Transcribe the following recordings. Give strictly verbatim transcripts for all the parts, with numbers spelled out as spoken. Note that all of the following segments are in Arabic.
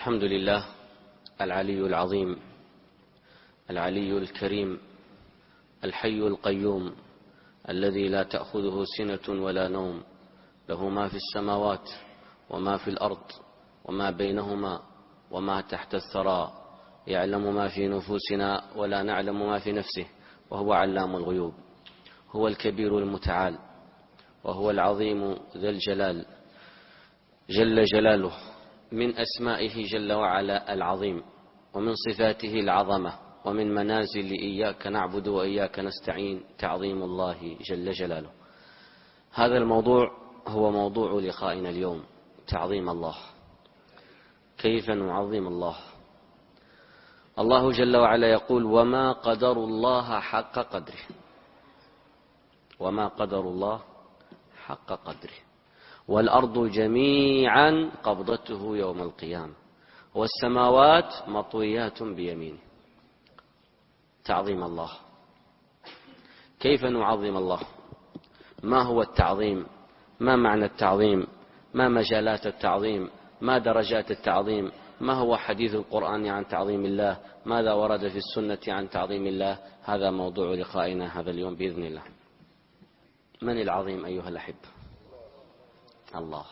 الحمد لله العلي العظيم العلي الكريم الحي القيوم الذي لا تأخذه سنة ولا نوم، له ما في السماوات وما في الأرض وما بينهما وما تحت الثرى، يعلم ما في نفوسنا ولا نعلم ما في نفسه، وهو علام الغيوب. هو الكبير المتعال، وهو العظيم ذا الجلال جل جلاله. من أسمائه جل وعلا العظيم، ومن صفاته العظمة، ومن منازل إياك نعبد وإياك نستعين تعظيم الله جل جلاله. هذا الموضوع هو موضوع لقائنا اليوم، تعظيم الله. كيف نعظم الله؟ الله جل وعلا يقول: وما قدروا الله حق قدره. وما قدروا الله حق قدره، والأرض جميعا قبضته يوم القيامة، والسماوات مطويات بيمينه. تعظيم الله. كيف نعظم الله؟ ما هو التعظيم؟ ما معنى التعظيم؟ ما مجالات التعظيم؟ ما درجات التعظيم؟ ما هو حديث القرآن عن تعظيم الله؟ ماذا ورد في السنة عن تعظيم الله؟ هذا موضوع لقائنا هذا اليوم بإذن الله. من العظيم أيها الأحبة؟ الله.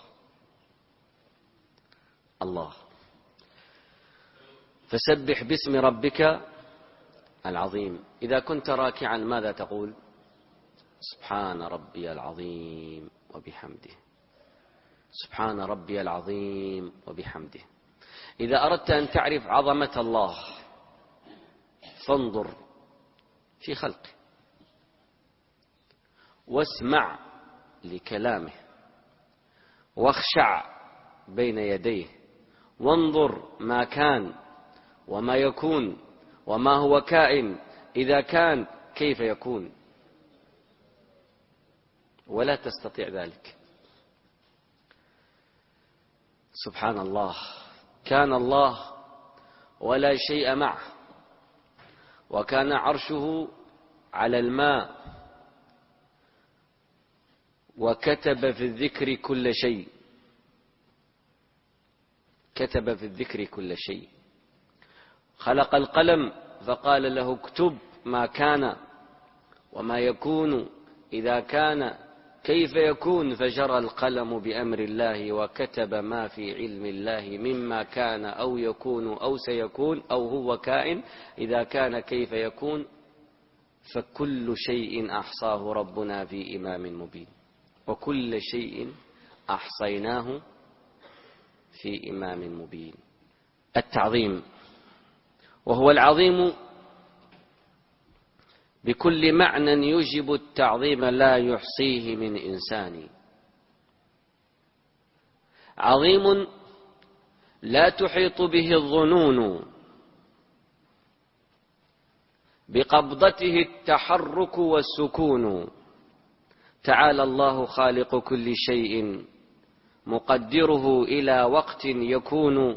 الله. فسبح باسم ربك العظيم. إذا كنت راكعا ماذا تقول؟ سبحان ربي العظيم وبحمده. سبحان ربي العظيم وبحمده. إذا أردت أن تعرف عظمة الله فانظر في خلقه، واسمع لكلامه، واخشع بين يديه، وانظر ما كان وما يكون وما هو كائن. إذا كان كيف يكون؟ ولا تستطيع ذلك. سبحان الله. كان الله ولا شيء معه، وكان عرشه على الماء، وكتب في الذكر كل شيء. كتب في الذكر كل شيء. خلق القلم فقال له: اكتب ما كان وما يكون. إذا كان كيف يكون؟ فجرى القلم بأمر الله، وكتب ما في علم الله مما كان أو يكون أو سيكون أو هو كائن. إذا كان كيف يكون؟ فكل شيء أحصاه ربنا في إمام مبين، وكل شيء أحصيناه في إمام مبين. التعظيم، وهو العظيم بكل معنى يجب التعظيم لا يحصيه من إنسان. عظيم لا تحيط به الظنون، بقبضته التحرك والسكون. تعالى الله خالق كل شيء، مقدره إلى وقت يكون.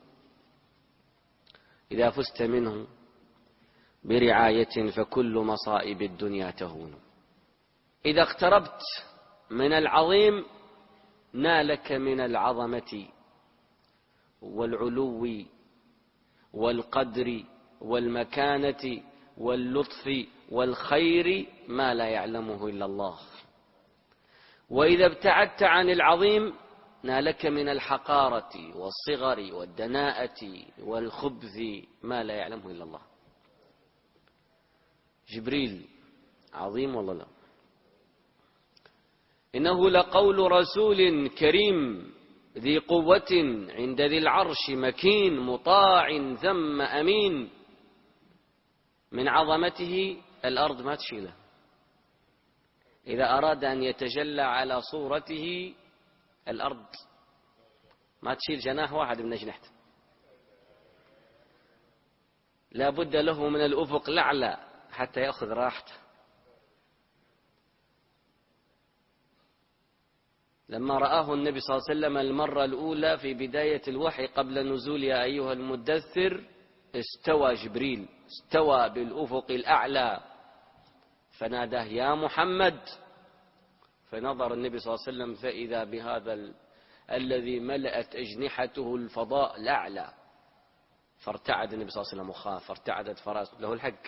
إذا فزت منه برعاية فكل مصائب الدنيا تهون. إذا اقتربت من العظيم نالك من العظمة والعلو والقدر والمكانة واللطف والخير ما لا يعلمه إلا الله. وإذا ابتعدت عن العظيم نالك من الحقارة والصغر والدناءة والخبث ما لا يعلمه إلا الله. جبريل عظيم والله لا. إنه لقول رسول كريم ذي قوة عند ذي العرش مكين مطاع ثم أمين. من عظمته الأرض ما تشيله. إذا أراد أن يتجلى على صورته الأرض ما تشيل جناح واحد من أجنحته. لا بد له من الأفق الأعلى حتى يأخذ راحته. لما رآه النبي صلى الله عليه وسلم المرة الأولى في بداية الوحي قبل نزول يا أيها المدثر، استوى جبريل، استوى بالأفق الأعلى، فناداه: يا محمد. فنظر النبي صلى الله عليه وسلم فإذا بهذا ال... الذي ملأت أجنحته الفضاء الأعلى، فارتعد النبي صلى الله عليه وسلم وخاف، فارتعدت فراسه، له الحق،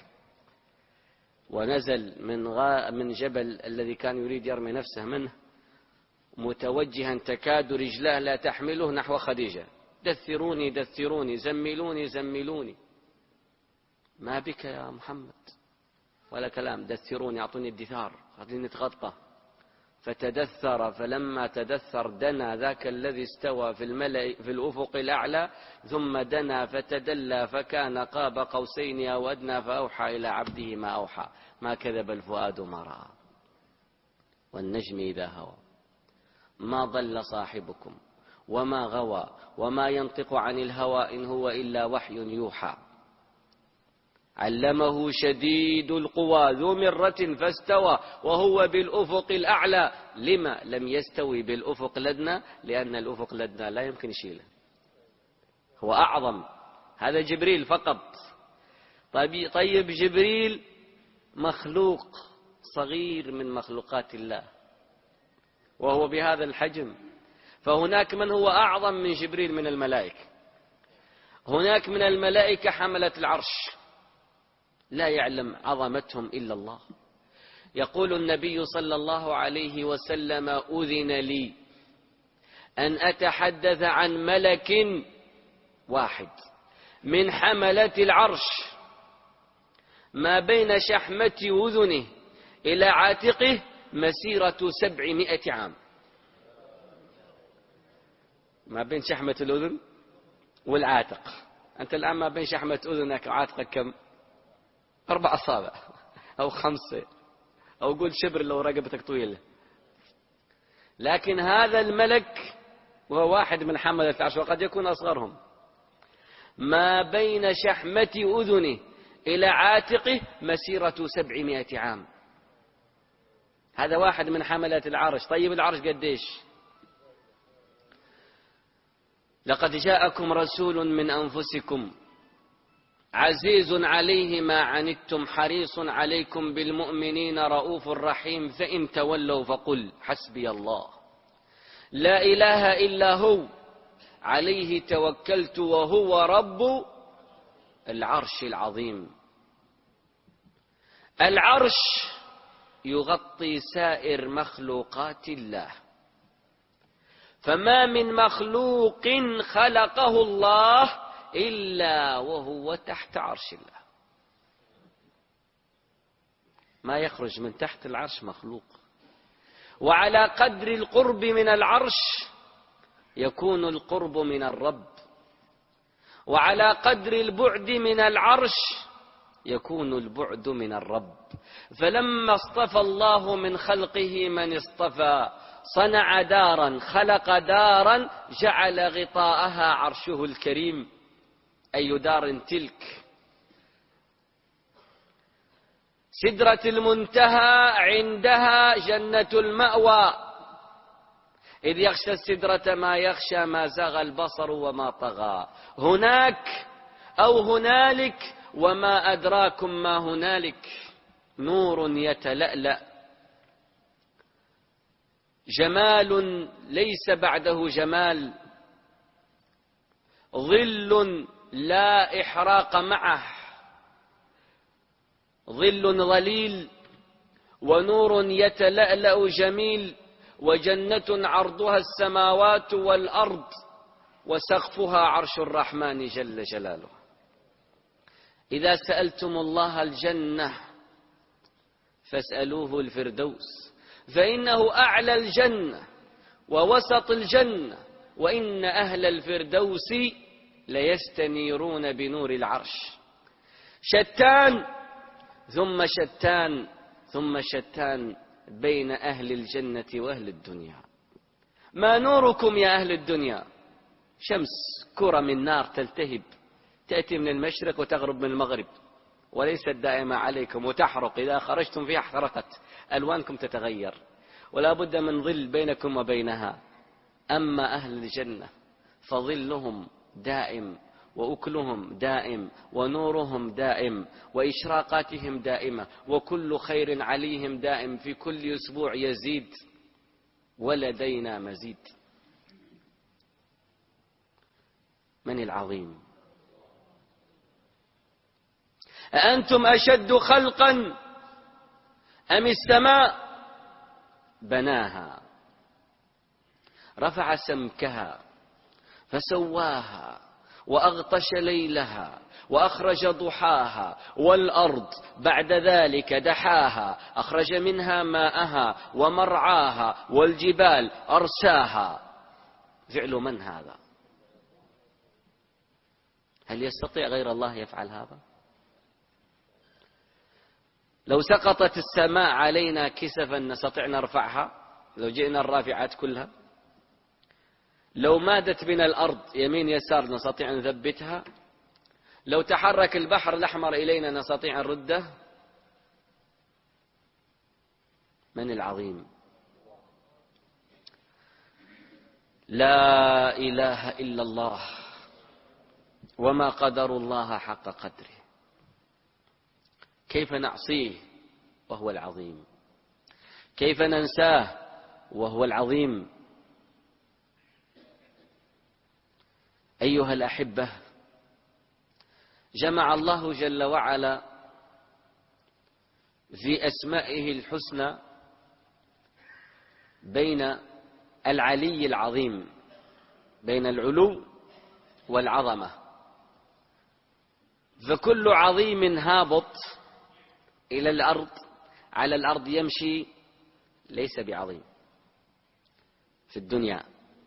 ونزل من غا من جبل الذي كان يريد يرمي نفسه منه متوجها تكاد رجلاه لا تحمله نحو خديجة: دثروني دثروني، زملوني زملوني. ما بك يا محمد؟ ولا كلام، دثروني، أعطوني الدثار، خليني نتغطى. فتدثر، فلما تدثر دنا ذاك الذي استوى في الملأ في الأفق الأعلى، ثم دنا فتدلى فكان قاب قوسين أو أدنى فأوحى إلى عبده ما أوحى، ما كذب الفؤاد ما رأى. والنجم إذا هوى ما ضل صاحبكم وما غوى وما ينطق عن الهوى إن هو إلا وحي يوحى. علمه شديد القوى ذو مرة فاستوى وهو بالأفق الأعلى. لما لم يستوي بالأفق لدنا؟ لأن الأفق لدنا لا يمكن يشيله، هو أعظم. هذا جبريل فقط. طيب جبريل مخلوق صغير من مخلوقات الله وهو بهذا الحجم، فهناك من هو أعظم من جبريل من الملائكة. هناك من الملائكة حملة العرش لا يعلم عظمتهم إلا الله. يقول النبي صلى الله عليه وسلم: أذن لي أن أتحدث عن ملك واحد من حملة العرش ما بين شحمة أذنه إلى عاتقه مسيرة سبعمائة عام. ما بين شحمة الأذن والعاتق، أنت الآن ما بين شحمة أذنك وعاتقك كم؟ أربع أصابع أو خمسة، أو قول شبر لو رقبتك طويلة. لكن هذا الملك وهو واحد من حملة العرش وقد يكون أصغرهم، ما بين شحمة أذنه إلى عاتقه مسيرة سبعمائة عام. هذا واحد من حملة العرش. طيب العرش قديش؟ لقد جاءكم رسول من أنفسكم عزيز عليه ما عنتم حريص عليكم بالمؤمنين رؤوف رحيم فإن تولوا فقل حسبي الله لا إله إلا هو عليه توكلت وهو رب العرش العظيم. العرش يغطي سائر مخلوقات الله، فما من مخلوق خلقه الله إلا وهو تحت عرش الله. ما يخرج من تحت العرش مخلوق. وعلى قدر القرب من العرش يكون القرب من الرب، وعلى قدر البعد من العرش يكون البعد من الرب. فلما اصطفى الله من خلقه من اصطفى صنع دارا، خلق دارا جعل غطاءها عرشه الكريم. أي دار تلك؟ سدرة المنتهى عندها جنة المأوى، إذ يغشى السدرة ما يغشى ما زاغ البصر وما طغى. هناك أو هنالك وما أدراكم ما هنالك، نور يتلألأ، جمال ليس بعده جمال، ظل لا إحراق معه، ظل ظليل، ونور يتلألأ جميل، وجنة عرضها السماوات والأرض وسقفها عرش الرحمن جل جلاله. إذا سألتم الله الجنة فاسألوه الفردوس، فإنه أعلى الجنة ووسط الجنة، وإن أهل الفردوس ليستنيرون بنور العرش. شتان ثم شتان ثم شتان بين أهل الجنة وأهل الدنيا. ما نوركم يا أهل الدنيا؟ شمس كرة من نار تلتهب، تأتي من المشرق وتغرب من المغرب، وليست دائمة عليكم وتحرق، إذا خرجتم فيها احترقت، ألوانكم تتغير، ولا بد من ظل بينكم وبينها. أما أهل الجنة فظلهم دائم، وأكلهم دائم، ونورهم دائم، وإشراقاتهم دائمة، وكل خير عليهم دائم، في كل أسبوع يزيد، ولدينا مزيد. من العظيم؟ أأنتم أشد خلقا أم السماء بناها رفع سمكها فسواها وأغطش ليلها وأخرج ضحاها والأرض بعد ذلك دحاها أخرج منها ماءها ومرعاها والجبال أرساها. فعل من هذا؟ هل يستطيع غير الله يفعل هذا؟ لو سقطت السماء علينا كسفا نستطيع نرفعها؟ لو جئنا الرافعات كلها؟ لو مادت بنا الأرض يمين يسار نستطيع أن نثبتها؟ لو تحرك البحر الأحمر إلينا نستطيع أن نرده؟ من العظيم؟ لا إله إلا الله وما قدر الله حق قدره. كيف نعصيه وهو العظيم؟ كيف ننساه وهو العظيم؟ أيها الأحبة، جمع الله جل وعلا في أسمائه الحسنى بين العلي العظيم، بين العلو والعظمة. فكل عظيم هابط إلى الأرض على الأرض يمشي ليس بعظيم في الدنيا.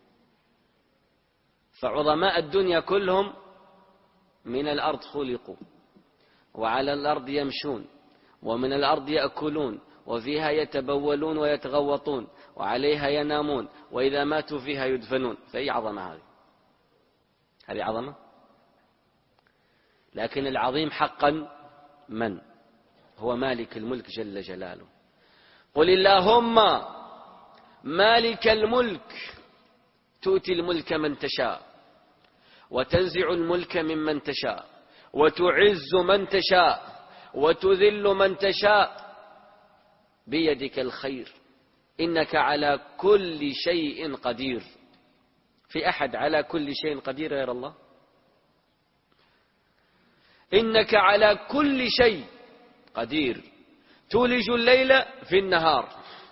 فعظماء الدنيا كلهم من الأرض خلقوا وعلى الأرض يمشون ومن الأرض يأكلون وفيها يتبولون ويتغوطون وعليها ينامون وإذا ماتوا فيها يدفنون. فأي عظمة هذه؟ هذه عظمة؟ لكن العظيم حقا من؟ هو مالك الملك جل جلاله. قل اللهم مالك الملك تؤتي الملك من تشاء وتنزع الملك ممن تشاء وتعز من تشاء وتذل من تشاء بيدك الخير إنك على كل شيء قدير. في أحد على كل شيء قدير غير الله؟ إنك على كل شيء قدير. تولج الليل في النهار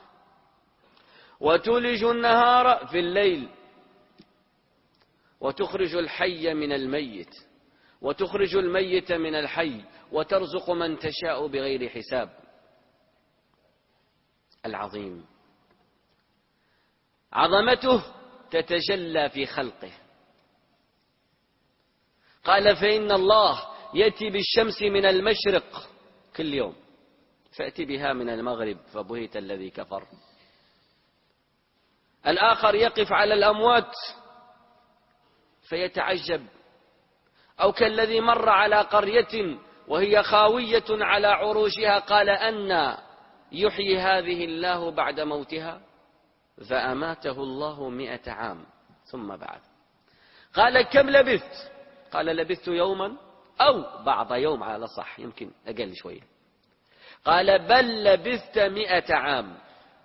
وتولج النهار في الليل وتخرج الحي من الميت وتخرج الميت من الحي وترزق من تشاء بغير حساب. العظيم عظمته تتجلى في خلقه. قال فإن الله يأتي بالشمس من المشرق كل يوم فأتي بها من المغرب فبهت الذي كفر. الآخر يقف على الأموات فيتعجب. أو كالذي مر على قرية وهي خاوية على عروشها قال أنى يحيي هذه الله بعد موتها فأماته الله مئة عام ثم بعد. قال كم لبثت؟ قال لبثت يوما أو بعض يوم على صح، يمكن أقل شوية. قال بل لبثت مئة عام.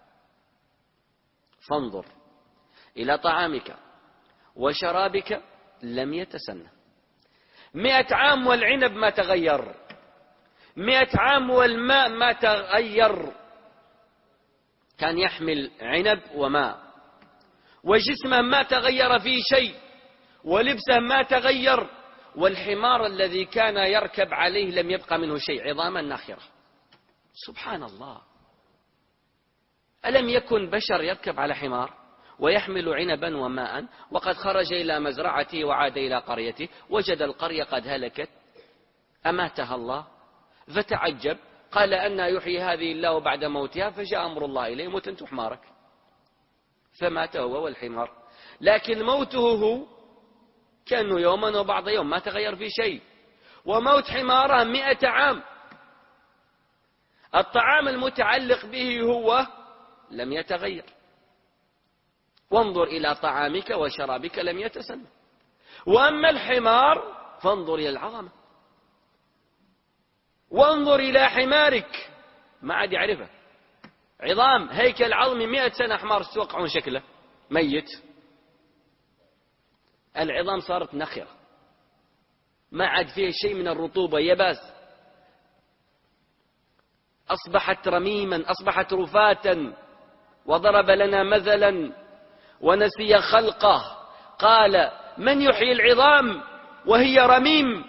فانظر إلى طعامك وشرابك لم يتسنى. مئة عام والعنب ما تغير، مئة عام والماء ما تغير. كان يحمل عنب وماء وجسمه ما تغير فيه شيء ولبسه ما تغير والحمار الذي كان يركب عليه لم يبقى منه شيء، عظاما ناخرة. سبحان الله. ألم يكن بشر يركب على حمار ويحمل عنبا وماء وقد خرج إلى مزرعته وعاد إلى قريته وجد القرية قد هلكت أماتها الله فتعجب. قال أنى يحيي هذه الله بعد موتها فجاء أمر الله إليه موت أنت حمارك فمات هو والحمار. لكن موته هو كأنه يوما وبعض يوم ما تغير في شيء. وموت حماره مئة عام. الطعام المتعلق به هو لم يتغير. وانظر إلى طعامك وشرابك لم يتسنى. وأما الحمار فانظر إلى العظمة. وانظر إلى حمارك ما عاد يعرفه. عظام هيكل عظمي مئة سنة حمار تتوقعون شكله ميت. العظام صارت نخرة ما عاد فيه شيء من الرطوبة يباس. أصبحت رميما، أصبحت رفاتا، وضرب لنا مثلا ونسي خلقه. قال: من يحيي العظام وهي رميم؟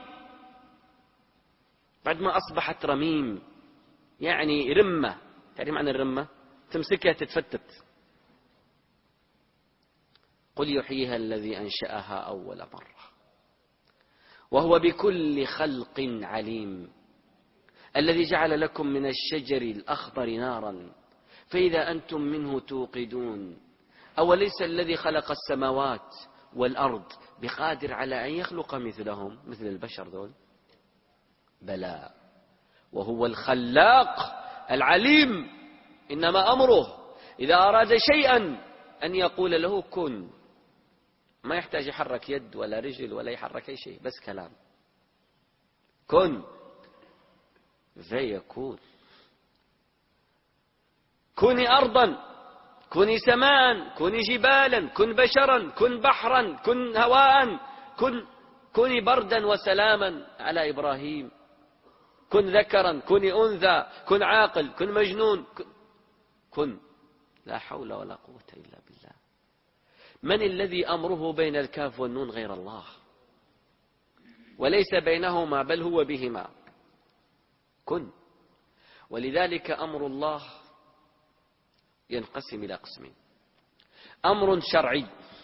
بعد ما أصبحت رميم، يعني رمة. تعرف معنى الرمة؟ تمسكها تتفتت. قل يحييها الذي أنشأها أول مرة وهو بكل خلق عليم، الذي جعل لكم من الشجر الأخضر نارا فإذا أنتم منه توقدون. أوليس الذي خلق السماوات والأرض بقادر على أن يخلق مثلهم، مثل البشر ذول؟ بلى، وهو الخلاق العليم. إنما أمره إذا أراد شيئا أن يقول له كن. ما يحتاج يحرك يد ولا رجل ولا يحرك أي شيء، بس كلام، كن فيكون. كوني أرضا، كوني سماء، كوني جبالا، كن بشرا، كن بحرا، كن هواء، كن كوني بردا وسلاما على إبراهيم، كن ذكرا، كوني أنثى، كن عاقل، كن مجنون، كن, كن. لا حول ولا قوة إلا بالله. من الذي أمره بين الكاف والنون غير الله؟ وليس بينهما بل هو بهما. كن. ولذلك أمر الله ينقسم إلى قسمين: أمر شرعي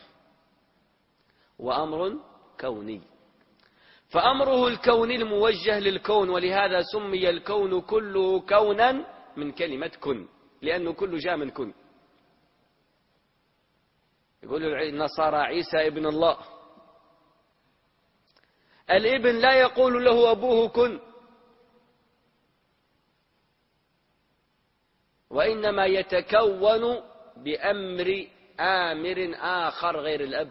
وأمر كوني. فأمره الكوني الموجه للكون، ولهذا سمي الكون كله كونا من كلمة كن، لأنه كله جاء من كن. يقول النصارى عيسى ابن الله. الابن لا يقول له أبوه كن، وإنما يتكون بأمر آمر آخر غير الأب.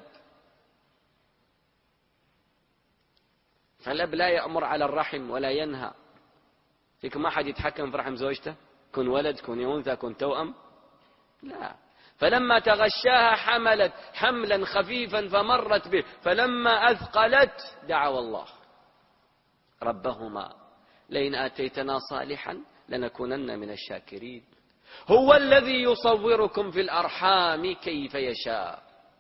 فالأب لا يأمر على الرحم ولا ينهى. فيكم ما حد يتحكم في رحم زوجته، كن ولد، كن أنثى، كن توأم، لا. فلما تغشاها حملت حملا خفيفا فمرت به، فلما أثقلت دعوا الله ربهما لئن آتيتنا صالحا لنكونن من الشاكرين. هو الذي يصوركم في الأرحام كيف يشاء،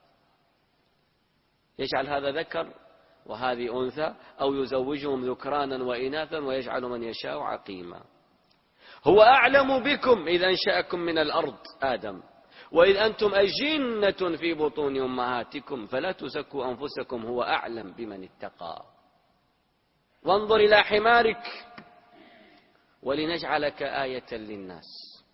يجعل هذا ذكر وهذه أنثى، أو يزوجهم ذكرانا وإناثا ويجعل من يشاء عقيما. هو أعلم بكم إذ أنشأكم من الأرض آدم وإذ أنتم أجنة في بطون أمهاتكم فلا تزكوا أنفسكم هو أعلم بمن اتقى. وانظر إلى حمارك ولنجعلك آية للناس.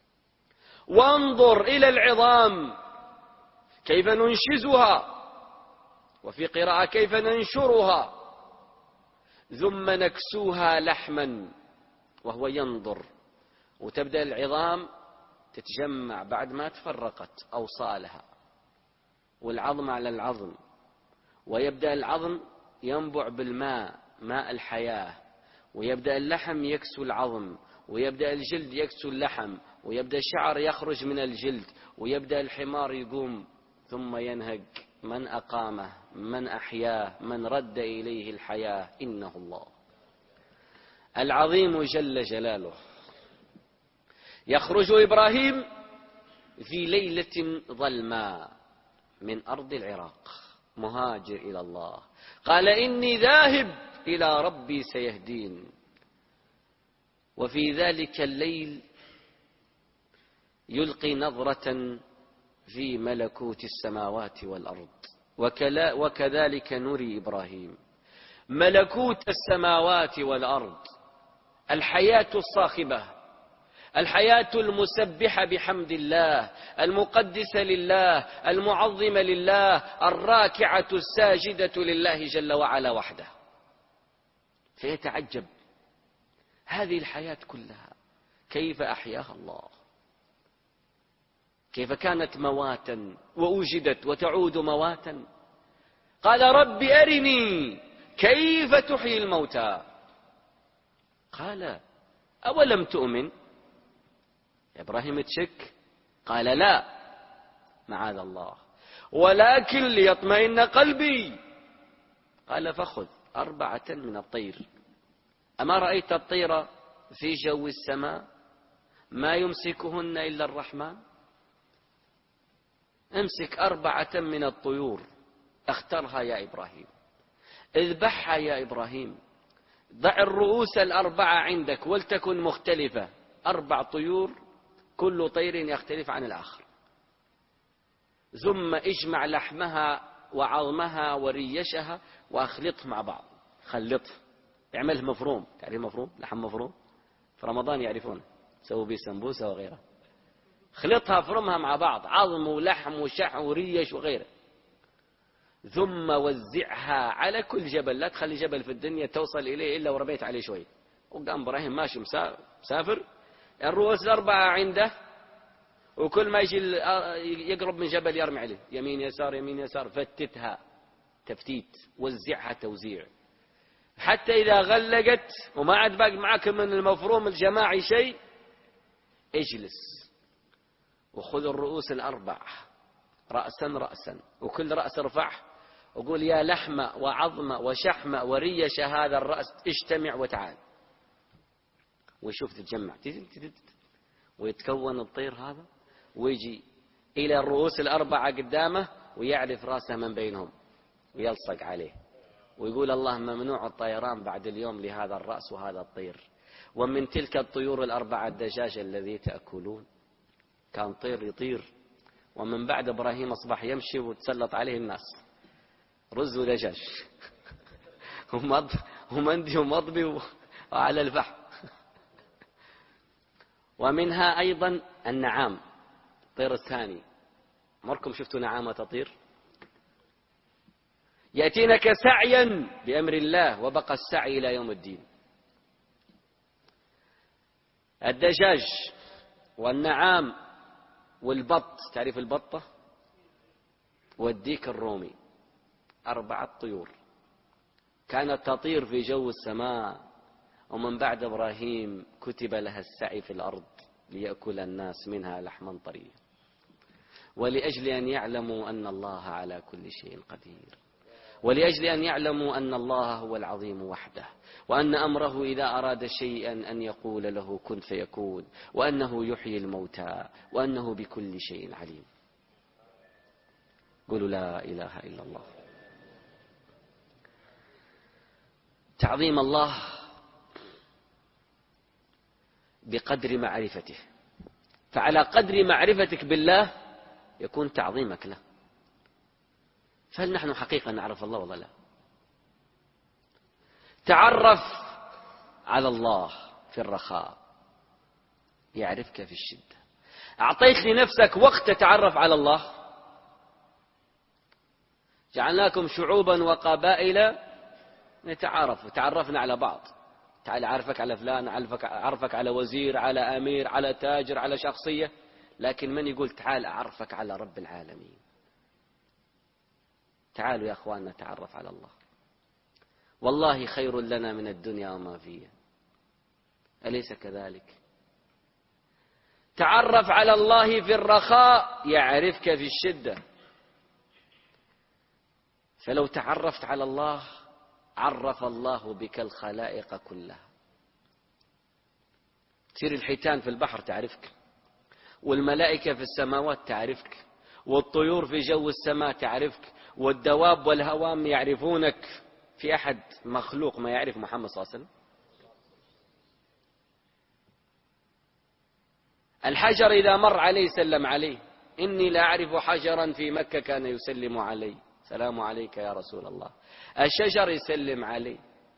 وانظر إلى العظام كيف ننشزها، وفي قراءة كيف ننشرها، ثم نكسوها لحما، وهو ينظر. وتبدأ العظام تتجمع بعد ما تفرقت أوصالها والعظم على العظم، ويبدأ العظم ينبع بالماء، ماء الحياة، ويبدأ اللحم يكسو العظم، ويبدأ الجلد يكسو اللحم، ويبدأ الشعر يخرج من الجلد، ويبدأ الحمار يقوم ثم ينهج. من أقامه، من أحياه، من رد إليه الحياة إنه الله العظيم جل جلاله. يخرج إبراهيم في ليلة ظلماء من أرض العراق مهاجر إلى الله، قال إني ذاهب إلى ربي سيهدين. وفي ذلك الليل يلقي نظرة في ملكوت السماوات والأرض، وكذلك نري إبراهيم ملكوت السماوات والأرض، الحياة الصاخبة، الحياة المسبحة بحمد الله، المقدسة لله، المعظمة لله، الراكعة الساجدة لله جل وعلا وحده. فيتعجب هذه الحياة كلها كيف أحياها الله، كيف كانت مواتا وأوجدت وتعود مواتا. قال رب أرني كيف تحيي الموتى. قال أولم تؤمن يا إبراهيم، تشك؟ قال لا معاذ الله، ولكن ليطمئن قلبي. قال فخذ أربعة من الطير. أما رأيت الطير في جو السماء ما يمسكهن إلا الرحمن. امسك أربعة من الطيور اخترها يا إبراهيم، اذبحها يا إبراهيم، ضع الرؤوس الأربعة عندك ولتكن مختلفة، أربع طيور كل طير يختلف عن الآخر، ثم اجمع لحمها وعظمها وريشها واخلطه مع بعض. خلطه، اعمله مفروم. تعرف مفروم؟ لحم مفروم في رمضان يعرفون، سووا به سمبوسة وغيرها. خلطها افرمها مع بعض، عظم ولحم وشح وريش وغيره، ثم وزعها على كل جبل. لا تخلي جبل في الدنيا توصل إليه إلا وربيت عليه شوي. وقام إبراهيم ماشي مسافر، الرؤوس الأربعة عنده، وكل ما يجي يقرب من جبل يرمي عليه، يمين يسار يمين يسار. فتتها تفتيت، وزعها توزيع، حتى إذا غلقت وما عاد باقي معك من المفروم الجماعي شيء، اجلس وخذ الرؤوس الأربع رأسا رأسا، وكل رأس ارفعه وقول يا لحمة وعظمة وشحمة وريش هذا الرأس اجتمع وتعال. ويشوف تتجمع ويتكون الطير هذا، ويجي إلى الرؤوس الأربعة قدامه ويعرف رأسه من بينهم ويلصق عليه ويقول اللهم ممنوع الطيران بعد اليوم لهذا الرأس وهذا الطير. ومن تلك الطيور الأربعة الدجاج الذي تأكلون. كان طير يطير، ومن بعد إبراهيم أصبح يمشي وتسلط عليه الناس، رز ودجاج ومندي ومضبي وعلى الفحم. ومنها أيضا النعام، الطير الثاني. مركم شفتوا نعامة تطير؟ يأتينك سعيا بأمر الله، وبقى السعي إلى يوم الدين. الدجاج والنعام والبط، تعرف البطة؟ والديك الرومي، أربعة طيور كانت تطير في جو السماء، ومن بعد إبراهيم كتب لها السعي في الأرض ليأكل الناس منها لحما طريا، ولأجل أن يعلموا أن الله على كل شيء قدير، ولأجل أن يعلموا أن الله هو العظيم وحده، وأن أمره إذا أراد شيئا أن يقول له كن فيكون، وأنه يحيي الموتى، وأنه بكل شيء عليم. قولوا لا إله إلا الله. تعظيم الله بقدر معرفته، فعلى قدر معرفتك بالله يكون تعظيمك له. فهل نحن حقيقة نعرف الله ولا لا؟ تعرف على الله في الرخاء يعرفك في الشدة. أعطيت لنفسك وقت تتعرف على الله؟ جعلناكم شعوبا وقبائل نتعارف، تعرفنا على بعض. تعال أعرفك على فلان، أعرفك على وزير، على أمير، على تاجر، على شخصية. لكن من يقول تعال أعرفك على رب العالمين؟ تعالوا يا أخوان نتعرف على الله. والله خير لنا من الدنيا وما فيها، أليس كذلك؟ تعرف على الله في الرخاء يعرفك في الشدة. فلو تعرفت على الله عرف الله بك الخلائق كلها. تصير الحيتان في البحر تعرفك، والملائكة في السماوات تعرفك، والطيور في جو السماء تعرفك، والدواب والهوام يعرفونك. في أحد مخلوق ما يعرف محمد صلى الله عليه وسلم؟ الحجر إذا مر عليه سلم عليه. إني لا أعرف حجرا في مكة كان يسلم عليه، سلام عليك يا رسول الله. الشجر يسلم عليه،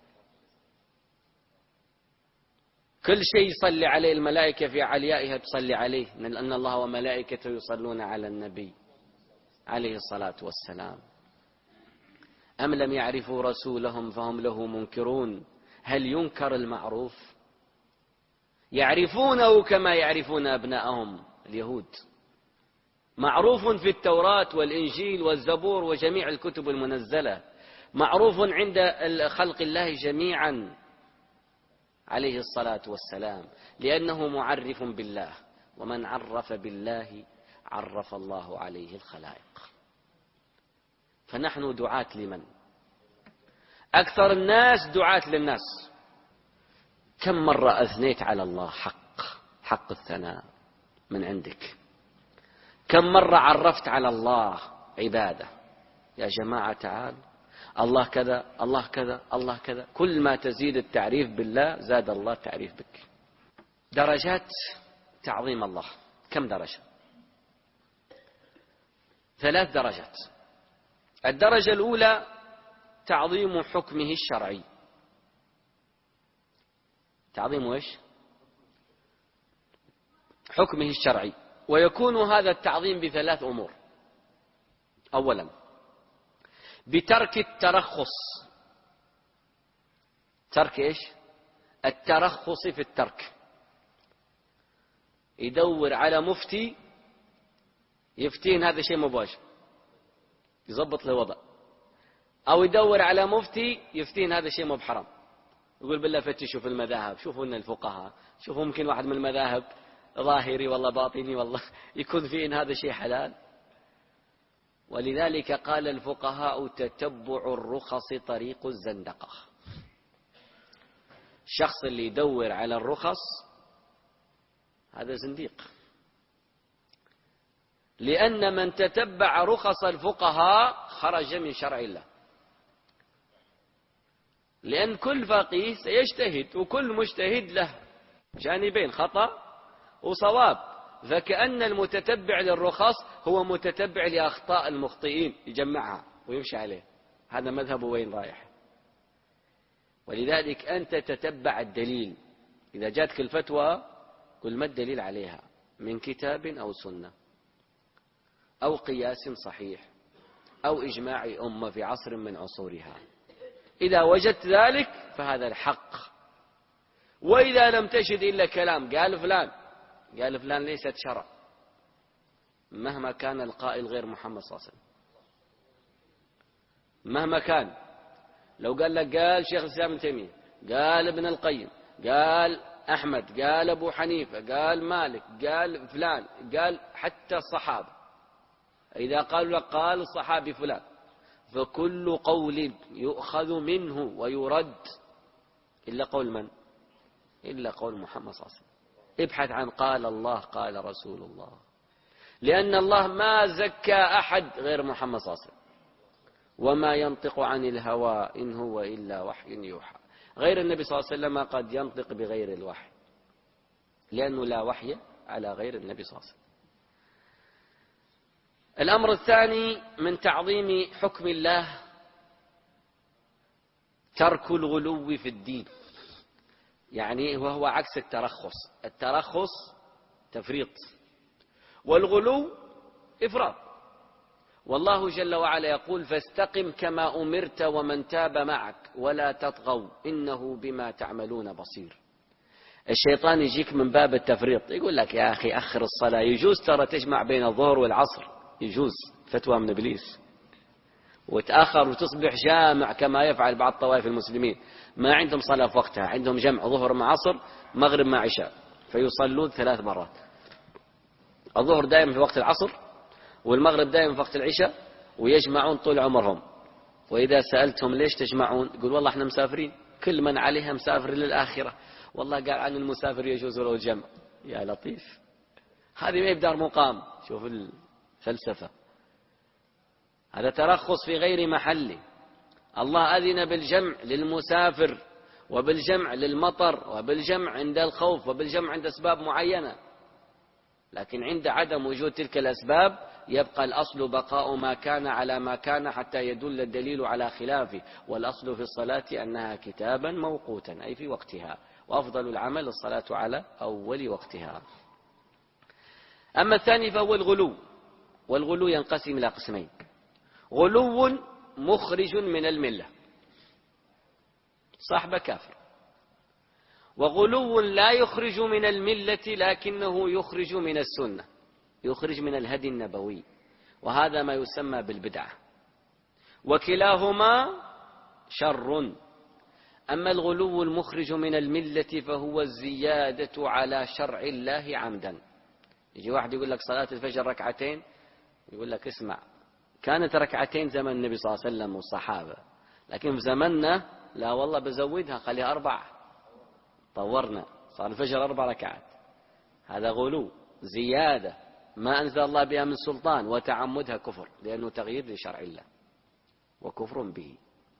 كل شيء يصلي عليه. الملائكة في عليائها تصلي عليه، لأن الله وملائكته يصلون على النبي عليه الصلاة والسلام. أم لم يعرفوا رسولهم فهم له منكرون. هل ينكر المعروف؟ يعرفونه كما يعرفون أبناءهم اليهود. معروف في التوراة والإنجيل والزبور وجميع الكتب المنزلة، معروف عند خلق الله جميعا عليه الصلاة والسلام، لأنه معرف بالله، ومن عرف بالله عرف الله عليه الخلائق. فنحن دعاة لمن؟ أكثر الناس دعاة للناس. كم مرة أثنيت على الله حق حق الثناء من عندك. كم مرة عرفت على الله عبادة؟ يا جماعة تعال، الله كذا الله كذا الله كذا. كل ما تزيد التعريف بالله زاد الله التعريف بك. درجات تعظيم الله كم درجة؟ ثلاث درجات. الدرجة الأولى تعظيم حكمه الشرعي. تعظيم ايش؟ حكمه الشرعي. ويكون هذا التعظيم بثلاث أمور. أولا بترك الترخص. ترك ايش؟ الترخص في الترك. يدور على مفتي يفتين هذا شيء مباشر يضبط له وضع، أو يدور على مفتي يفتين هذا شيء مو بحرام. يقول بالله فتشوا في المذاهب، شوفوا لنا الفقهاء، شوفوا ممكن واحد من المذاهب ظاهري والله باطني والله يكون فيه إن هذا شيء حلال. ولذلك قال الفقهاء تتبع الرخص طريق الزندقة. الشخص اللي يدور على الرخص هذا زنديق، لأن من تتبع رخص الفقهاء خرج من شرع الله. لأن كل فقيه سيجتهد، وكل مجتهد له جانبين، خطأ وصواب. فكأن المتتبع للرخص هو متتبع لأخطاء المخطئين، يجمعها ويمشي عليه. هذا مذهب وين رايح. ولذلك أنت تتبع الدليل. إذا جاتك الفتوى قل ما الدليل عليها من كتاب أو سنة أو قياس صحيح أو إجماع أمة في عصر من عصورها. إذا وجدت ذلك فهذا الحق. وإذا لم تجد إلا كلام قال فلان قال فلان ليست شرع، مهما كان القائل غير محمد صلى الله عليه وسلم، مهما كان. لو قال لك قال شيخ الإسلام ابن تيمية، قال ابن القيم، قال أحمد، قال أبو حنيفة، قال مالك، قال فلان، قال حتى الصحابة، إذا قالوا لك قال الصحابي فلان، فكل قول يؤخذ منه ويرد إلا قول من؟ إلا قول محمد صلى الله عليه وسلم. ابحث عن قال الله قال رسول الله، لأن الله ما زكى أحد غير محمد صلى الله عليه وسلم. وما ينطق عن الهوى إن هو إلا وحي يوحى. غير النبي صلى الله عليه وسلم قد ينطق بغير الوحي، لأنه لا وحي على غير النبي صلى الله عليه وسلم. الأمر الثاني من تعظيم حكم الله ترك الغلو في الدين، يعني وهو عكس الترخص. الترخص تفريط، والغلو إفراط. والله جل وعلا يقول فاستقم كما أمرت ومن تاب معك ولا تطغوا إنه بما تعملون بصير. الشيطان يجيك من باب التفريط، يقول لك يا أخي أخر الصلاة، يجوز ترى تجمع بين الظهر والعصر، يجوز، فتوى من إبليس، وتأخر وتصبح جامع كما يفعل بعض طوائف المسلمين. ما عندهم صلاة في وقتها، عندهم جمع ظهر مع عصر مغرب مع عشاء، فيصلون ثلاث مرات. الظهر دائما في وقت العصر، والمغرب دائما في وقت العشاء، ويجمعون طول عمرهم. وإذا سألتهم ليش تجمعون يقول والله احنا مسافرين، كل من عليها مسافر للآخرة. والله قال عن المسافر يجوز له الجمع. يا لطيف، هذه ما بدار مقام. شوف الفلسفة، هذا ترخص في غير محله. الله أذن بالجمع للمسافر، وبالجمع للمطر، وبالجمع عند الخوف، وبالجمع عند أسباب معينة. لكن عند عدم وجود تلك الأسباب يبقى الأصل بقاء ما كان على ما كان حتى يدل الدليل على خلافه. والأصل في الصلاة أنها كتابا موقوتا، أي في وقتها، وأفضل العمل الصلاة على أول وقتها. أما الثاني فهو الغلو. والغلو ينقسم إلى قسمين: غلو مخرج من الملة، صاحب كافر، وغلو لا يخرج من الملة لكنه يخرج من السنة، يخرج من الهدي النبوي، وهذا ما يسمى بالبدعة. وكلاهما شر. أما الغلو المخرج من الملة فهو الزيادة على شرع الله عمدا. يجي واحد يقول لك صلاة الفجر ركعتين، يقول لك اسمع، كانت ركعتين زمن النبي صلى الله عليه وسلم والصحابة، لكن في زمننا لا والله بزودها خليها أربع، طورنا صار الفجر أربع ركعات. هذا غلو زيادة ما أنزل الله بها من سلطان، وتعمدها كفر، لأنه تغيير لشرع الله وكفر به.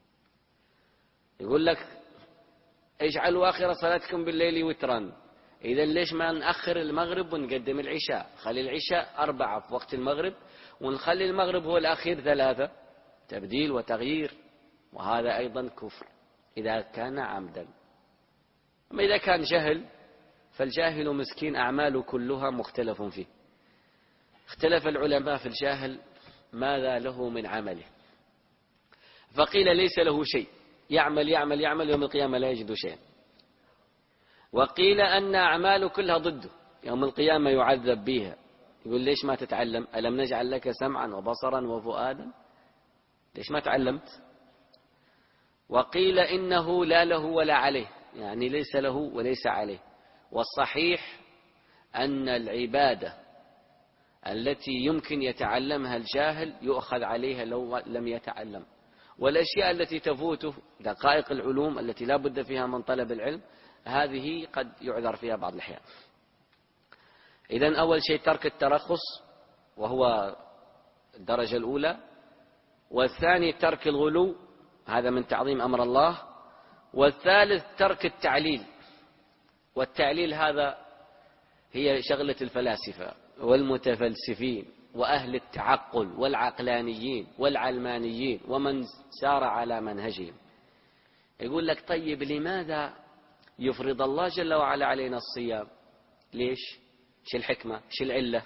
يقول لك اجعلوا آخر صلاتكم بالليل وترا. إذا ليش ما نأخر المغرب ونقدم العشاء؟ خلي العشاء أربعة في وقت المغرب، ونخلي المغرب هو الأخير ثلاثة. تبديل وتغيير، وهذا أيضا كفر إذا كان عمدا. أما إذا كان جهل، فالجاهل مسكين أعماله كلها مختلف فيه. اختلف العلماء في الجاهل ماذا له من عمله، فقيل ليس له شيء، يعمل يعمل يعمل يوم القيامة لا يجد شيئا. وقيل أن أعماله كلها ضده، يوم القيامة يعذب بها. يقول ليش ما تتعلم؟ ألم نجعل لك سمعا وبصرا وفؤادا؟ ليش ما تعلمت؟ وقيل إنه لا له ولا عليه، يعني ليس له وليس عليه. والصحيح أن العبادة التي يمكن يتعلمها الجاهل يؤخذ عليها لو لم يتعلم، والأشياء التي تفوته دقائق العلوم التي لا بد فيها من طلب العلم، هذه قد يعذر فيها بعض الأحيان. إذن أول شيء ترك الترخص، وهو الدرجة الأولى. والثاني ترك الغلو، هذا من تعظيم أمر الله. والثالث ترك التعليل، والتعليل هذا هي شغلة الفلاسفة والمتفلسفين وأهل التعقل والعقلانيين والعلمانيين ومن سار على منهجهم. يقول لك طيب لماذا يفرض الله جل وعلا علينا الصيام؟ ليش؟ شو الحكمة؟ شو العلة؟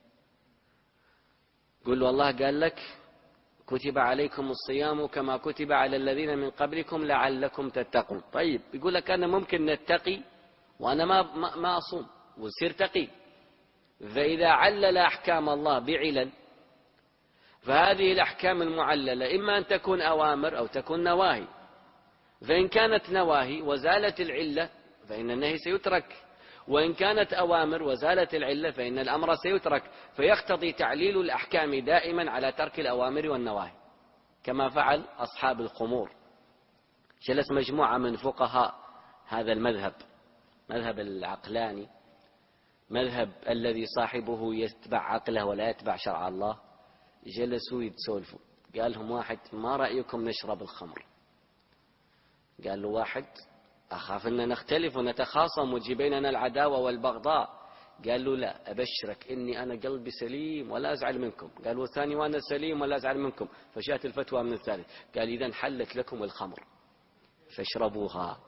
يقول والله قال لك كتب عليكم الصيام كما كتب على الذين من قبلكم لعلكم تتقون. طيب يقول لك أنا ممكن نتقي وأنا ما, ما, ما أصوم وصير تقي. فإذا علل أحكام الله بعلل، فهذه الأحكام المعللة إما أن تكون أوامر أو تكون نواهي. فإن كانت نواهي وزالت العلة فإن النهي سيترك، وإن كانت أوامر وزالت العلة فإن الأمر سيترك. فيقتضي تعليل الأحكام دائما على ترك الأوامر والنواهي، كما فعل أصحاب الخمور. جلس مجموعة من فقهاء هذا المذهب، مذهب العقلاني، مذهب الذي صاحبه يتبع عقله ولا يتبع شرع الله، جلسوا يتسولفوا. قال لهم واحد ما رأيكم نشرب الخمر؟ قال له واحد أخاف أن نختلف ونتخاصم وتجي بيننا العداوة والبغضاء. قال له لا، أبشرك إني أنا قلبي سليم ولا أزعل منكم. قال والثاني وأنا سليم ولا أزعل منكم. فجاءت الفتوى من الثالث، قال إذن حلت لكم الخمر فاشربوها.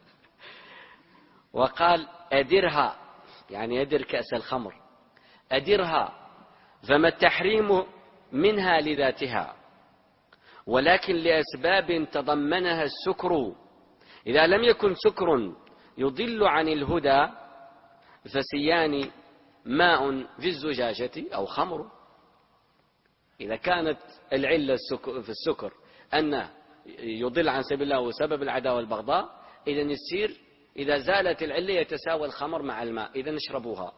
وقال أدرها، يعني أدر كأس الخمر، أدرها، فما التحريم منها لذاتها ولكن لأسباب تضمنها السكر. إذا لم يكن سكر يضل عن الهدى فسيان ماء في الزجاجة أو خمر. إذا كانت العلة في السكر أن يضل عن سبيل الله وسبب العداوة والبغضاء، إذن يصير إذا زالت العلة يتساوى الخمر مع الماء، إذن اشربوها.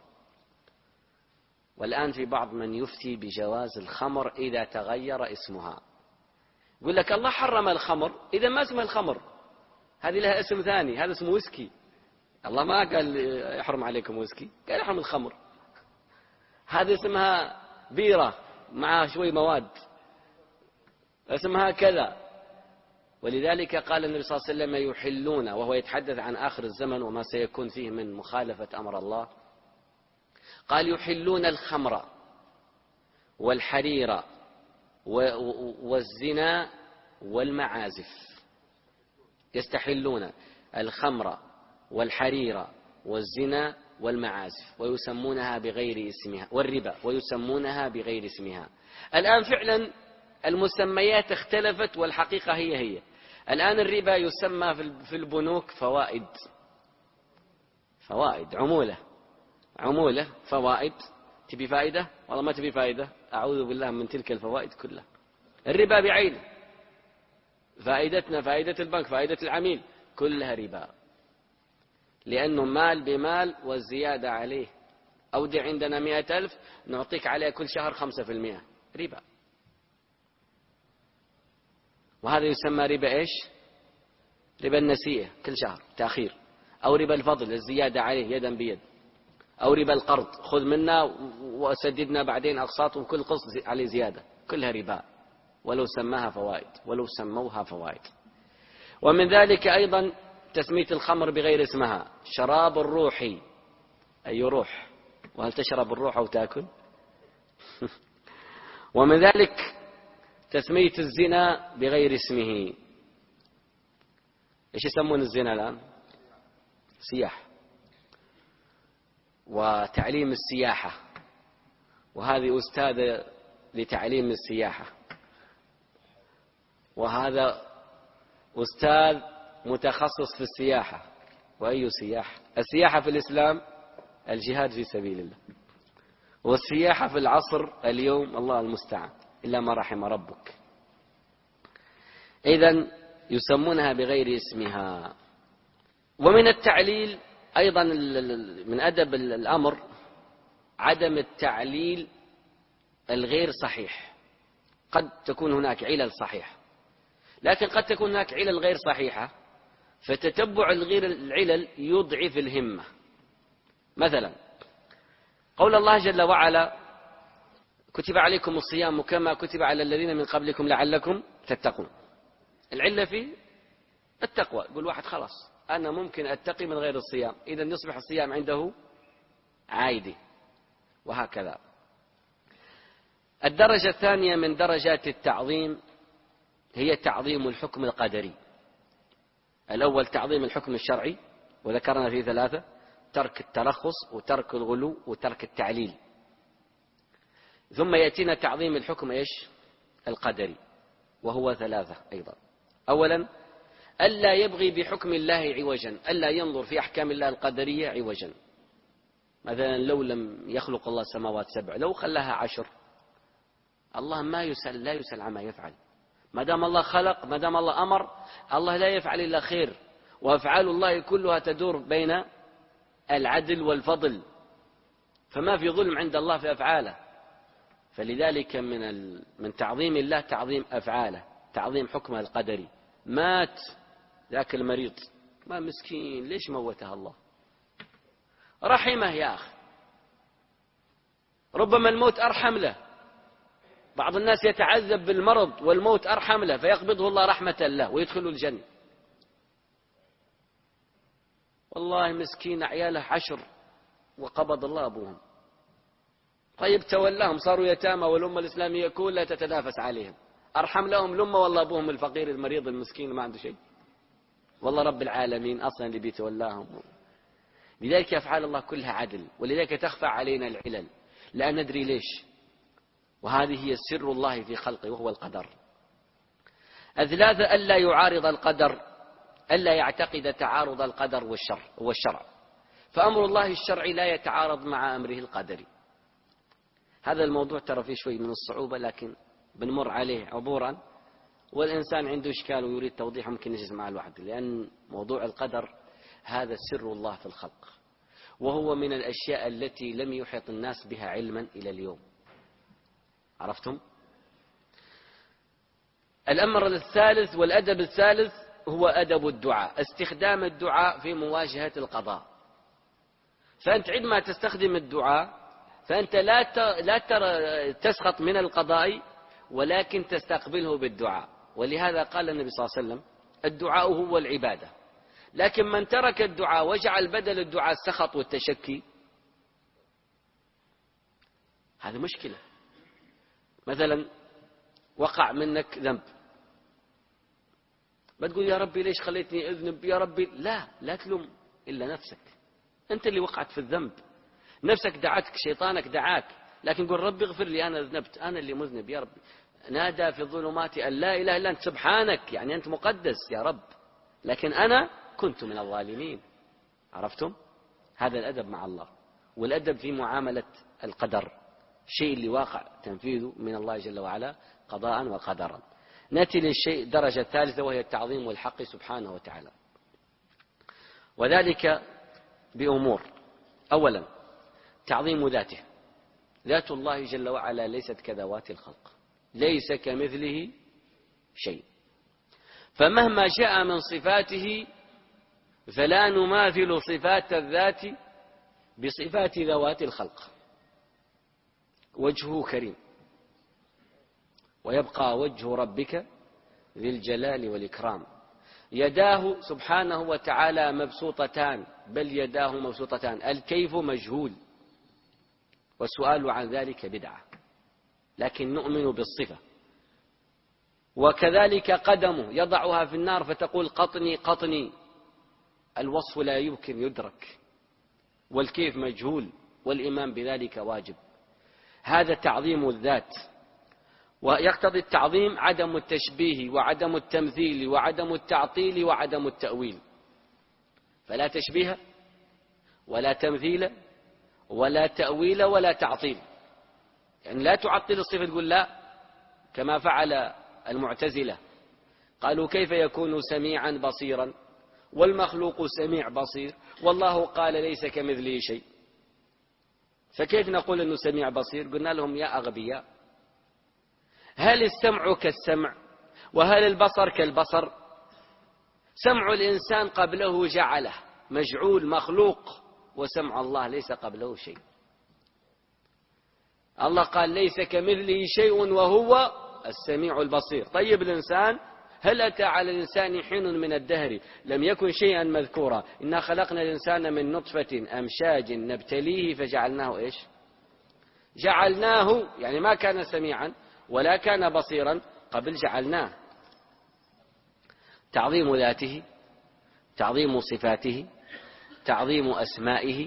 والآن في بعض من يفتي بجواز الخمر إذا تغير اسمها. يقول لك الله حرم الخمر، إذا ما اسمها الخمر، هذه لها اسم ثاني، هذا اسمه ويسكي. الله ما قال يحرم عليكم ويسكي، قال يحرم الخمر. هذه اسمها بيرة مع شوي مواد، اسمها كذا. ولذلك قال النبي صلى الله عليه وسلم يحلون، وهو يتحدث عن آخر الزمن وما سيكون فيه من مخالفة أمر الله. قال يحلون الخمر والحرير والزنا والمعازف. يستحلون الخمر والحرير والزنا والمعازف ويسمونها بغير اسمها، والربا ويسمونها بغير اسمها. الآن فعلا المسميات اختلفت والحقيقة هي هي. الآن الربا يسمى في البنوك فوائد، فوائد عمولة، عمولة فوائد. تبي فائدة؟ والله ما تبي فائدة، أعوذ بالله من تلك الفوائد كلها. الربا بعينه، فائدتنا فائدة البنك، فائدة العميل، كلها ربا، لأنه مال بمال والزيادة عليه. أودع عندنا مئة ألف نعطيك عليه كل شهر خمسة في المئة ربا. وهذا يسمى ربا إيش؟ ربا النسيئة كل شهر تأخير، أو ربا الفضل الزيادة عليه يدا بيد، أو ربا القرض، خذ منا وسددنا بعدين أقساط وكل قسط عليه زيادة، كلها ربا ولو سماها فوائد، ولو سموها فوائد. ومن ذلك أيضا تسمية الخمر بغير اسمها، شراب الروحي، أي روح، وهل تشرب الروح أو تأكل؟ ومن ذلك تسمية الزنا بغير اسمه. إيش يسمون الزنا الآن؟ سياحة، وتعليم السياحة، وهذه أستاذة لتعليم السياحة، وهذا أستاذ متخصص في السياحة. وأي سياحة؟ السياحة في الإسلام الجهاد في سبيل الله، والسياحة في العصر اليوم الله المستعان إلا ما رحم ربك. إذن يسمونها بغير اسمها. ومن التعليل أيضا، من أدب الأمر عدم التعليل الغير صحيح. قد تكون هناك علل صحيحة، لكن قد تكون هناك علل غير صحيحة، فتتبع الغير العلل يضعف الهمة. مثلا قول الله جل وعلا: كتب عليكم الصيام كما كتب على الذين من قبلكم لعلكم تتقون. العلة في التقوى. يقول واحد خلاص أنا ممكن أتقي من غير الصيام، إذن يصبح الصيام عنده عادي، وهكذا. الدرجة الثانية من درجات التعظيم هي تعظيم الحكم القدري. الأول تعظيم الحكم الشرعي، وذكرنا فيه ثلاثة: ترك الترخص، وترك الغلو، وترك التعليل. ثم يأتينا تعظيم الحكم إيش؟ القدري، وهو ثلاثة أيضا. أولا ألا يبغي بحكم الله عوجا، ألا ينظر في أحكام الله القدرية عوجا. مثلا لو لم يخلق الله السماوات سبع، لو خلاها عشر، الله ما يسأل، لا يسأل عما يفعل. ما دام الله خلق، ما دام الله أمر، الله لا يفعل إلا خير، وأفعال الله كلها تدور بين العدل والفضل، فما في ظلم عند الله في أفعاله. فلذلك من من تعظيم الله تعظيم أفعاله، تعظيم حكمه القدري. مات ذاك المريض، ما مسكين، ليش موته الله؟ رحمه يا أخي، ربما الموت أرحم له. بعض الناس يتعذب بالمرض والموت أرحم له، فيقبضه الله رحمة له ويدخله الجنة. والله مسكين عياله عشر وقبض الله أبوهم، طيب تولاهم صاروا يتامى، والأمة الإسلامية كلها تتنافس عليهم. أرحم لهم الأمة والله أبوهم الفقير المريض المسكين ما عنده شيء؟ والله رب العالمين أصلا اللي بيتولاهم. لذلك أفعال الله كلها عدل، ولذلك تخفى علينا العلل لا ندري ليش. وهذه هي سر الله في خلقه، وهو القدر. الثلاثة ألا يعارض القدر، ألا يعتقد تعارض القدر والشر والشرع، فأمر الله الشرعي لا يتعارض مع أمره القدري. هذا الموضوع ترى فيه شوي من الصعوبة، لكن بنمر عليه عبورا، والإنسان عنده إشكال ويريد توضيح ممكن يجلس مع الواحد، لأن موضوع القدر هذا سر الله في الخلق، وهو من الأشياء التي لم يحيط الناس بها علما إلى اليوم. عرفتم؟ الأمر الثالث والأدب الثالث هو أدب الدعاء، استخدام الدعاء في مواجهة القضاء. فأنت عندما تستخدم الدعاء فأنت لا لا ترى تسخط من القضاء، ولكن تستقبله بالدعاء. ولهذا قال النبي صلى الله عليه وسلم: الدعاء هو العبادة. لكن من ترك الدعاء وجعل بدل الدعاء السخط والتشكي، هذا مشكلة. مثلا وقع منك ذنب، ما تقول يا ربي ليش خليتني أذنب يا ربي، لا لا تلوم إلا نفسك، أنت اللي وقعت في الذنب، نفسك دعتك، شيطانك دعاك، لكن قل ربي اغفر لي، أنا ذنبت، أنا اللي مذنب يا ربي. نادى في الظلمات أن لا إله إلا أنت، سبحانك، يعني أنت مقدس يا رب، لكن أنا كنت من الظالمين. عرفتم؟ هذا الأدب مع الله، والأدب في معاملة القدر، شيء اللي واقع تنفيذه من الله جل وعلا قضاء وقدرا. نأتي للشيء الدرجة الثالثة، وهي التعظيم والحق سبحانه وتعالى، وذلك بأمور. أولا تعظيم ذاته، ذات الله جل وعلا ليست كذوات الخلق، ليس كمثله شيء، فمهما جاء من صفاته فلا نماثل صفات الذات بصفات ذوات الخلق. وجهه كريم، ويبقى وجه ربك ذي الجلال والإكرام. يداه سبحانه وتعالى مبسوطتان، بل يداه مبسوطتان، الكيف مجهول، والسؤال عن ذلك بدعة، لكن نؤمن بالصفة. وكذلك قدمه يضعها في النار فتقول قطني قطني، الوصف لا يمكن يدرك، والكيف مجهول، والإيمان بذلك واجب. هذا تعظيم الذات. ويقتضي التعظيم عدم التشبيه وعدم التمثيل وعدم التعطيل وعدم التأويل، فلا تشبيه ولا تمثيل ولا تأويل ولا تعطيل. يعني لا تعطل الصفة، تقول لا، كما فعل المعتزلة، قالوا كيف يكون سميعا بصيرا والمخلوق سميع بصير والله قال ليس كمثله شيء، فكيف نقول أنه سميع بصير؟ قلنا لهم يا أغبياء، هل السمع كالسمع وهل البصر كالبصر؟ سمع الإنسان قبله جعله مجعول مخلوق، وسمع الله ليس قبله شيء. الله قال ليس كمثله شيء وهو السميع البصير. طيب الإنسان، هل أتى على الإنسان حين من الدهر لم يكن شيئا مذكورا؟ إنا خلقنا الإنسان من نطفة أمشاج نبتليه فجعلناه إيش؟ جعلناه، يعني ما كان سميعا ولا كان بصيرا قبل جعلناه. تعظيم ذاته، تعظيم صفاته، تعظيم أسمائه.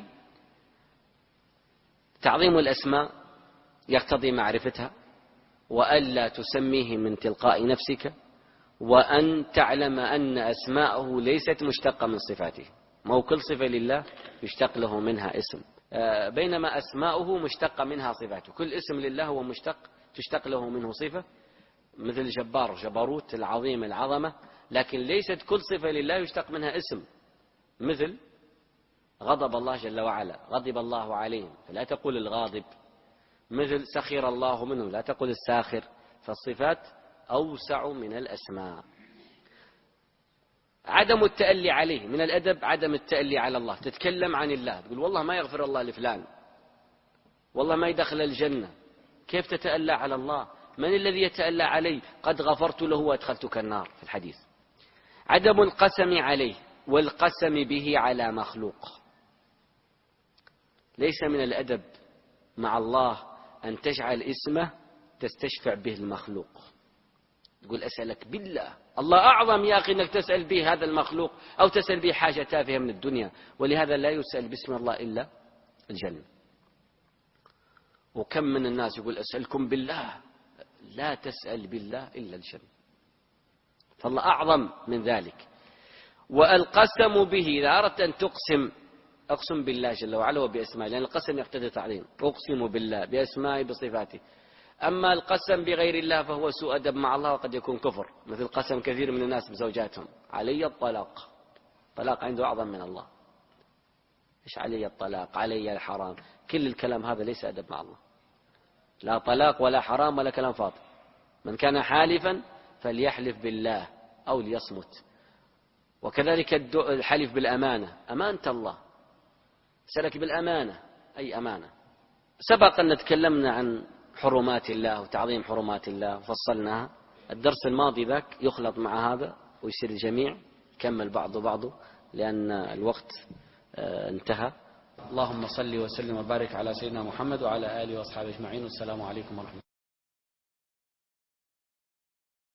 تعظيم الأسماء يقتضي معرفتها، وألا تسميه من تلقاء نفسك، وأن تعلم أن أسماءه ليست مشتقة من صفاته. ما هو كل صفة لله يشتق له منها اسم، بينما أسماؤه مشتقة منها صفاته. كل اسم لله هو مشتق تشتق له منه صفة، مثل جبار جبروت العظيم العظمة، لكن ليست كل صفة لله يشتق منها اسم. مثل غضب الله جل وعلا، غضب الله عليهم، فلا تقول الغاضب. مثل سخر الله منهم، لا تقول الساخر. فالصفات أوسع من الأسماء. عدم التألي عليه، من الأدب عدم التألي على الله. تتكلم عن الله تقول والله ما يغفر الله لفلان، والله ما يدخل الجنة. كيف تتألى على الله؟ من الذي يتألى عليه؟ قد غفرت له وأدخلتك النار في الحديث. عدم القسم عليه والقسم به على مخلوق. ليس من الأدب مع الله أن تجعل اسمه تستشفع به المخلوق. تقول أسألك بالله، الله أعظم يا أخي أنك تسأل به هذا المخلوق أو تسأل به حاجة تافهة من الدنيا، ولهذا لا يسأل باسم الله إلا الجنة. وكم من الناس يقول أسألكم بالله، لا تسأل بالله إلا الجنة، فالله أعظم من ذلك. والقسم به، إذا أردت أن تقسم أقسم بالله جل وعلا وبأسمائه، لأن القسم يقتضي تعظيم. أقسم بالله بأسمائه بصفاته. أما القسم بغير الله فهو سوء أدب مع الله، وقد يكون كفر، مثل قسم كثير من الناس بزوجاتهم، علي الطلاق. طلاق عنده أعظم من الله. إيش علي الطلاق؟ علي الحرام. كل الكلام هذا ليس أدب مع الله، لا طلاق ولا حرام ولا كلام فاضي. من كان حالفا فليحلف بالله أو ليصمت. وكذلك الحلف بالأمانة، أمانة الله، سلك بالأمانة، أي أمانة. سبق أن تكلمنا عن حرمات الله وتعظيم حرمات الله وفصلناها. الدرس الماضي ذاك يخلط مع هذا ويصير الجميع كمل بعضه بعضه، لأن الوقت انتهى. اللهم صل وسلم وبارك على سيدنا محمد وعلى آله وأصحابه أجمعين، والسلام عليكم ورحمة الله.